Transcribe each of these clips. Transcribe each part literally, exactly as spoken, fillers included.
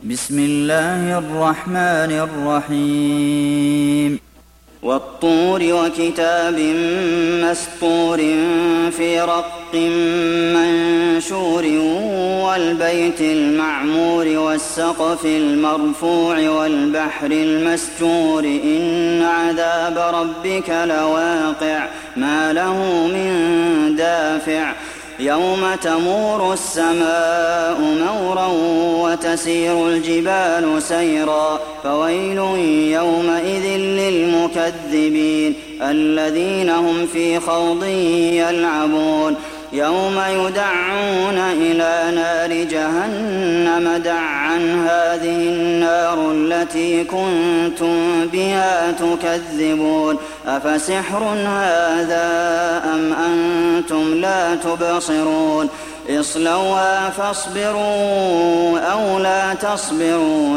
بسم الله الرحمن الرحيم والطور وكتاب مسطور في رق منشور والبيت المعمور والسقف المرفوع والبحر المسجور إن عذاب ربك لواقع ما له من دافع يوم تمور السماء مورا وتسير الجبال سيرا فويل يومئذ للمكذبين الذين هم في خوض يلعبون يوم يدعون إلى نار جهنم دعا هذه النار التي كنتم بها تكذبون أفسحر هذا أم أنتم لا تبصرون اصلوها فاصبروا أو لا تصبروا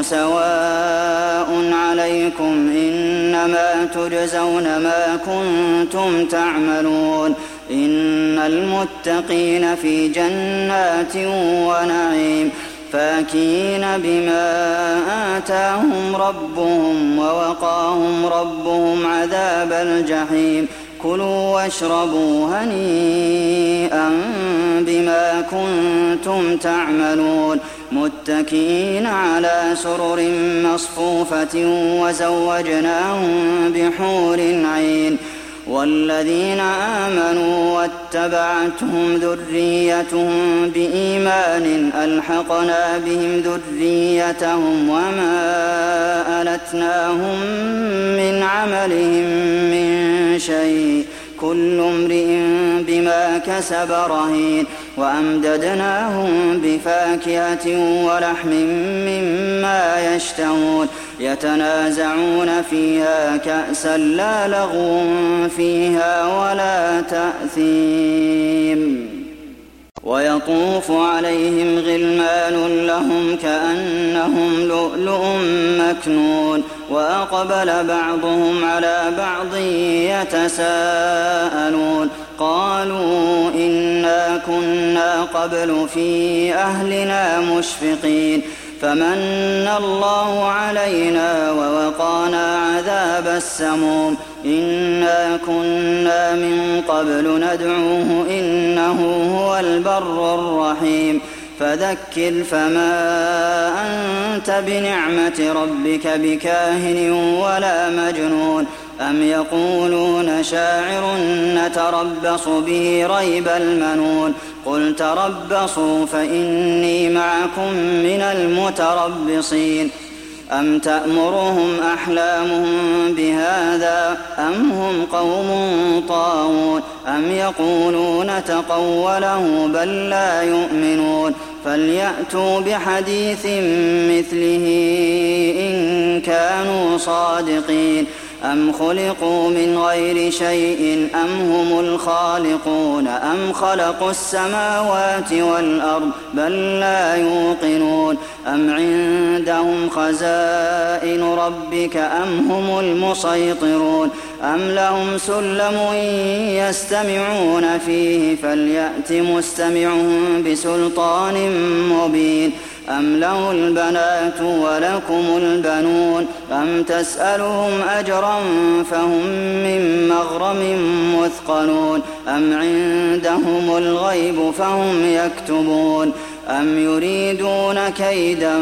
سواء عليكم إنما تجزون ما كنتم تعملون إن المتقين في جنات ونعيم فاكهين بما آتاهم ربهم ووقاهم ربهم عذاب الجحيم كلوا واشربوا هنيئا بما كنتم تعملون متكئين على سرر مصفوفة وزوجناهم بحور عين والذين آمنوا واتبعتهم ذريتهم بإيمان ألحقنا بهم ذريتهم وما ألتناهم من عملهم من شيء كل امرئ بما كسب رهين وأمددناهم بفاكهة ولحم مما يشتهون يتنازعون فيها كأسا لا لغو فيها ولا تأثيم ويطوف عليهم غلمان لهم كأنهم لؤلؤ مكنون وأقبل بعضهم على بعض يتساءلون قالوا إنا كنا قبل في أهلنا مشفقين فمن الله علينا ووقانا عذاب السموم إنا كنا من قبل ندعوه إنه هو البر الرحيم فذكر فما أنت بنعمة ربك بكاهن ولا مجنون أم يقولون شاعر نتربص به ريب المنون قل تربصوا فإني معكم من المتربصين أم تأمرهم أحلامهم بهذا أم هم قوم طاغون أم يقولون تقوله بل لا يؤمنون فليأتوا بحديث مثله إن كانوا صادقين أم خلقوا من غير شيء أم هم الخالقون أم خلقوا السماوات والأرض بل لا يوقنون أم عندهم خزائن ربك أم هم المسيطرون أم لهم سلم يستمعون فيه فليأت مستمعهم بسلطان مبين أم له البنات ولكم البنون أم تسألهم أجرا فهم من مغرم مثقلون أم عندهم الغيب فهم يكتبون أم يريدون كيدا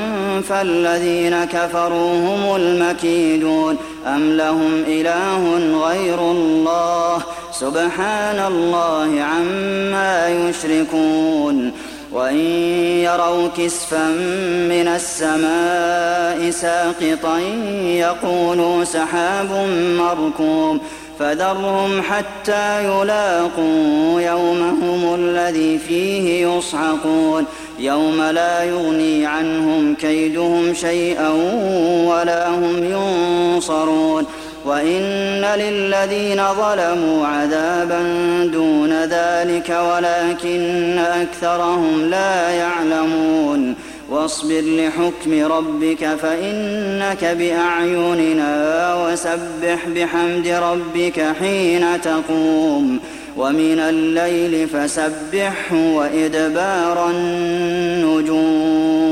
فالذين كفروا هم المكيدون أم لهم إله غير الله سبحان الله عما يشركون وإن يروا كسفا من السماء ساقطا يقولوا سحاب مركوم فذرهم حتى يلاقوا يومهم الذي فيه يصعقون يوم لا يغني عنهم كيدهم شيئا ولا هم ينصرون وإن للذين ظلموا عذابا دون ذلك ولكن أكثرهم لا يعلمون واصبر لحكم ربك فإنك بأعيننا وسبح بحمد ربك حين تقوم ومن الليل فسبحه وإدبار النجوم